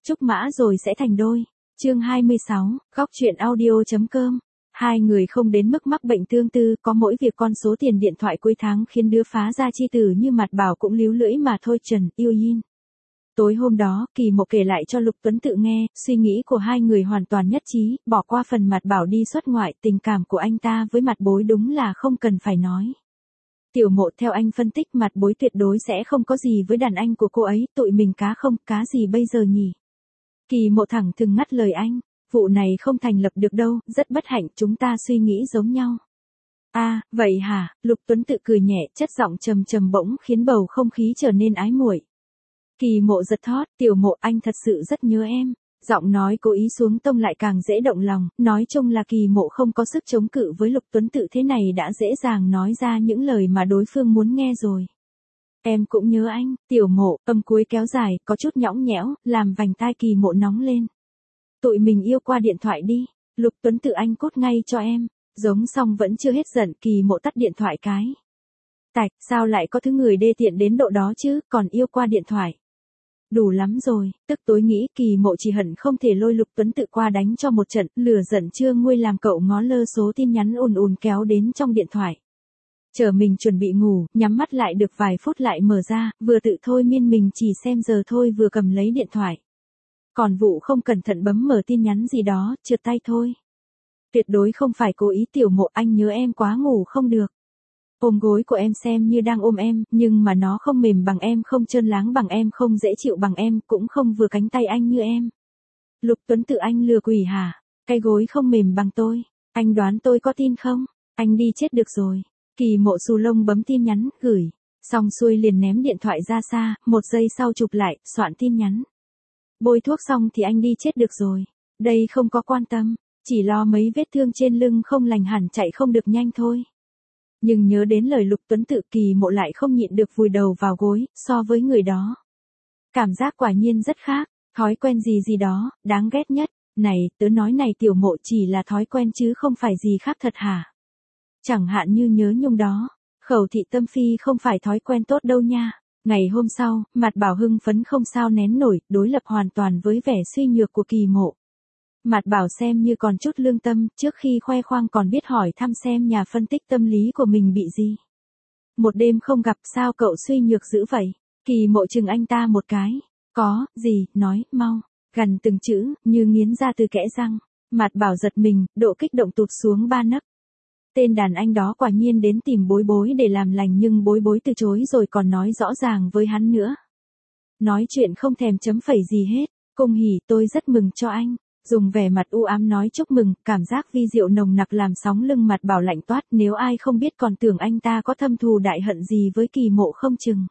Trúc mã rồi sẽ thành đôi. Chương 26, góc truyện audio.com. Hai người không đến mức mắc bệnh tương tư, có mỗi việc con số tiền điện thoại cuối tháng khiến đứa phá gia chi tử như Mạt Bảo cũng líu lưỡi mà thôi. Trần Yêu Yin. Tối hôm đó, Kỳ Mộ kể lại cho Lục Tuấn Tự nghe, suy nghĩ của hai người hoàn toàn nhất trí, bỏ qua phần Mạt Bảo đi xuất ngoại, tình cảm của anh ta với Mạt Bối đúng là không cần phải nói. Tiểu Mộ, theo anh phân tích, Mạt Bối tuyệt đối sẽ không có gì với đàn anh của cô ấy, tụi mình cá không, cá gì bây giờ nhỉ? Kỳ Mộ thẳng thừng ngắt lời anh, vụ này không thành lập được đâu, rất bất hạnh, chúng ta suy nghĩ giống nhau. À, vậy hả? Lục Tuấn Tự cười nhẹ, chất giọng trầm trầm bỗng khiến bầu không khí trở nên ái muội. Kỳ Mộ giật thót, Tiểu Mộ, anh thật sự rất nhớ em. Giọng nói cố ý xuống tông lại càng dễ động lòng, nói chung là Kỳ Mộ không có sức chống cự với Lục Tuấn Tự thế này đã dễ dàng nói ra những lời mà đối phương muốn nghe rồi. Em cũng nhớ anh, Tiểu Mộ, âm cuối kéo dài, có chút nhõng nhẽo, làm vành tai Kỳ Mộ nóng lên. Tụi mình yêu qua điện thoại đi, Lục Tuấn Tự anh cốt ngay cho em. Giống xong vẫn chưa hết giận, Kỳ Mộ tắt điện thoại cái. Tạch, sao lại có thứ người đê tiện đến độ đó chứ, còn yêu qua điện thoại. Đủ lắm rồi, tức tối nghĩ Kỳ Mộ chỉ hận không thể lôi Lục Tuấn Tự qua đánh cho một trận, lửa giận chưa nguôi làm cậu ngó lơ số tin nhắn ùn ùn kéo đến trong điện thoại. Chờ mình chuẩn bị ngủ, nhắm mắt lại được vài phút lại mở ra, vừa tự thôi miên mình chỉ xem giờ thôi vừa cầm lấy điện thoại. Còn vụ không cẩn thận bấm mở tin nhắn gì đó, trượt tay thôi. Tuyệt đối không phải cố ý. Tiểu Mộ, anh nhớ em quá, ngủ không được. Ôm gối của em xem như đang ôm em, nhưng mà nó không mềm bằng em, không trơn láng bằng em, không dễ chịu bằng em, cũng không vừa cánh tay anh như em. Lục Tuấn Tự anh lừa quỷ hả? Cái gối không mềm bằng tôi. Anh đoán tôi có tin không? Anh đi chết được rồi. Kỳ Mộ xù lông bấm tin nhắn, gửi. Xong xuôi liền ném điện thoại ra xa, một giây sau chụp lại, soạn tin nhắn. Bôi thuốc xong thì anh đi chết được rồi. Đây không có quan tâm, chỉ lo mấy vết thương trên lưng không lành hẳn chạy không được nhanh thôi. Nhưng nhớ đến lời Lục Tuấn Tự, Kỳ Mộ lại không nhịn được vùi đầu vào gối, so với người đó. Cảm giác quả nhiên rất khác, thói quen gì gì đó, đáng ghét nhất. Này, tớ nói này Tiểu Mộ, chỉ là thói quen chứ không phải gì khác thật hả? Chẳng hạn như nhớ nhung đó, khẩu thị tâm phi không phải thói quen tốt đâu nha. Ngày hôm sau, Mạt Bảo hưng phấn không sao nén nổi, đối lập hoàn toàn với vẻ suy nhược của Kỳ Mộ. Mạt Bảo xem như còn chút lương tâm, trước khi khoe khoang còn biết hỏi thăm xem nhà phân tích tâm lý của mình bị gì. Một đêm không gặp, sao cậu suy nhược dữ vậy? Kỳ Mộ chừng anh ta một cái. Có, gì, nói, mau. Gần từng chữ, như nghiến ra từ kẽ răng. Mạt Bảo giật mình, độ kích động tụt xuống 3 nấc. Tên đàn anh đó quả nhiên đến tìm Bối Bối để làm lành, nhưng Bối Bối từ chối rồi còn nói rõ ràng với hắn nữa. Nói chuyện không thèm chấm phẩy gì hết. Cung hỉ, tôi rất mừng cho anh. Dùng vẻ mặt u ám nói chúc mừng, cảm giác vi diệu nồng nặc làm sóng lưng Mạt Bảo lạnh toát, nếu ai không biết còn tưởng anh ta có thâm thù đại hận gì với Kỳ Mộ không chừng.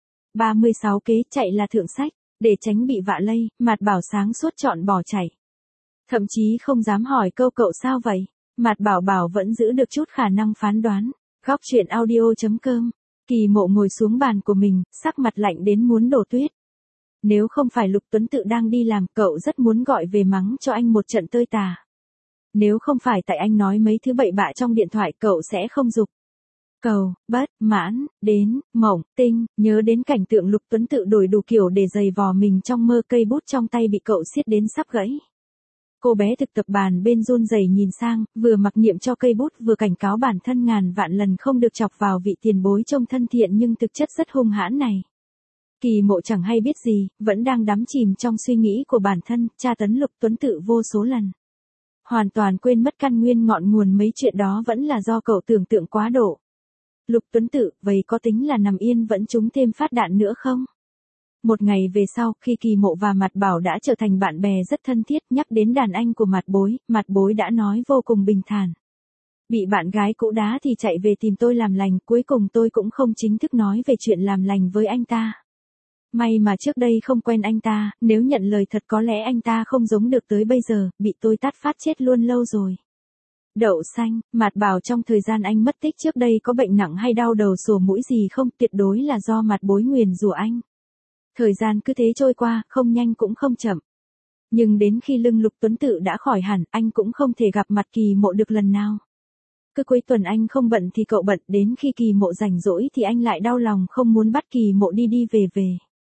36 kế chạy là thượng sách, để tránh bị vạ lây, Mạt Bảo sáng suốt chọn bỏ chạy. Thậm chí không dám hỏi câu cậu sao vậy. Mạt Bảo vẫn giữ được chút khả năng phán đoán. Góc truyện audio.com. Kỳ Mộ ngồi xuống bàn của mình, sắc mặt lạnh đến muốn đổ tuyết. Nếu không phải Lục Tuấn Tự đang đi làm, cậu rất muốn gọi về mắng cho anh một trận tơi tả. Nếu không phải tại anh nói mấy thứ bậy bạ trong điện thoại, cậu sẽ không dục cầu, bất mãn, đến, mộng, tinh, nhớ đến cảnh tượng Lục Tuấn Tự đổi đủ kiểu để giày vò mình trong mơ, cây bút trong tay bị cậu siết đến sắp gãy. Cô bé thực tập bàn bên run rẩy nhìn sang, vừa mặc niệm cho cây bút vừa cảnh cáo bản thân ngàn vạn lần không được chọc vào vị tiền bối trông thân thiện nhưng thực chất rất hung hãn này. Kỳ Mộ chẳng hay biết gì, vẫn đang đắm chìm trong suy nghĩ của bản thân, tra tấn Lục Tuấn Tự vô số lần. Hoàn toàn quên mất căn nguyên ngọn nguồn mấy chuyện đó vẫn là do cậu tưởng tượng quá độ. Lục Tuấn Tự, vậy có tính là nằm yên vẫn trúng thêm phát đạn nữa không? Một ngày về sau, khi Kỳ Mộ và Mạt Bảo đã trở thành bạn bè rất thân thiết, nhắc đến đàn anh của Mạt Bối đã nói vô cùng bình thản. Bị bạn gái cũ đá thì chạy về tìm tôi làm lành, cuối cùng tôi cũng không chính thức nói về chuyện làm lành với anh ta. May mà trước đây không quen anh ta, nếu nhận lời thật có lẽ anh ta không giống được tới bây giờ, bị tôi tát phát chết luôn lâu rồi. Đậu xanh, Mạt Bảo trong thời gian anh mất tích trước đây có bệnh nặng hay đau đầu sổ mũi gì không, tuyệt đối là do Mạt Bối nguyền rủa anh. Thời gian cứ thế trôi qua, không nhanh cũng không chậm. Nhưng đến khi lưng Lục Tuấn Tự đã khỏi hẳn, anh cũng không thể gặp mặt Kỳ Mộ được lần nào. Cứ cuối tuần anh không bận thì cậu bận, đến khi Kỳ Mộ rảnh rỗi thì anh lại đau lòng không muốn bắt Kỳ Mộ đi về.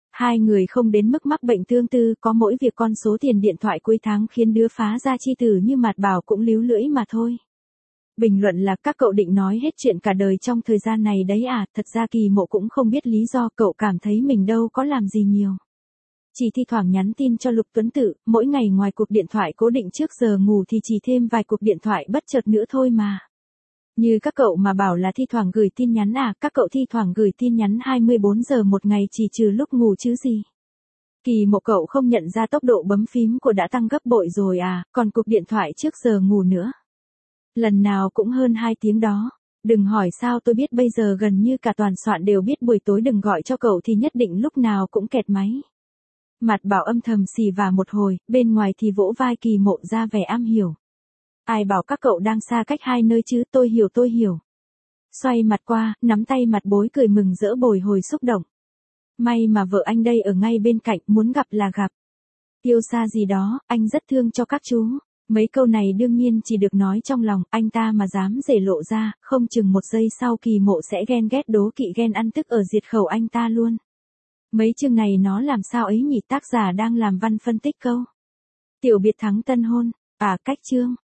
Hai người không đến mức mắc bệnh tương tư, có mỗi việc con số tiền điện thoại cuối tháng khiến đứa phá gia chi tử như Mạt Bảo cũng líu lưỡi mà thôi. Bình luận là các cậu định nói hết chuyện cả đời trong thời gian này đấy à, thật ra Kỳ Mộ cũng không biết lý do, cậu cảm thấy mình đâu có làm gì nhiều. Chỉ thi thoảng nhắn tin cho Lục Tuấn Tự, mỗi ngày ngoài cuộc điện thoại cố định trước giờ ngủ thì chỉ thêm vài cuộc điện thoại bất chợt nữa thôi mà. Như các cậu mà bảo là thi thoảng gửi tin nhắn à, các cậu thi thoảng gửi tin nhắn 24 giờ một ngày chỉ trừ lúc ngủ chứ gì. Kỳ Mộ cậu không nhận ra tốc độ bấm phím của đã tăng gấp bội rồi à, còn cuộc điện thoại trước giờ ngủ nữa. Lần nào cũng hơn 2 tiếng đó. Đừng hỏi sao tôi biết, bây giờ gần như cả toàn soạn đều biết buổi tối đừng gọi cho cậu thì nhất định lúc nào cũng kẹt máy. Mạt Bảo âm thầm xì vả một hồi, bên ngoài thì vỗ vai Kỳ Mộ ra vẻ am hiểu. Ai bảo các cậu đang xa cách hai nơi chứ, tôi hiểu. Xoay mặt qua, nắm tay Mặt Bối cười mừng rỡ bồi hồi xúc động. May mà vợ anh đây ở ngay bên cạnh, muốn gặp là gặp. Yêu xa gì đó, anh rất thương cho các chú. Mấy câu này đương nhiên chỉ được nói trong lòng, anh ta mà dám rể lộ ra, không chừng một giây sau Kỳ Mộ sẽ ghen ghét đố kỵ ghen ăn tức ở diệt khẩu anh ta luôn. Mấy chương này nó làm sao ấy nhỉ, tác giả đang làm văn phân tích câu. Tiểu biệt thắng tân hôn, cách chương.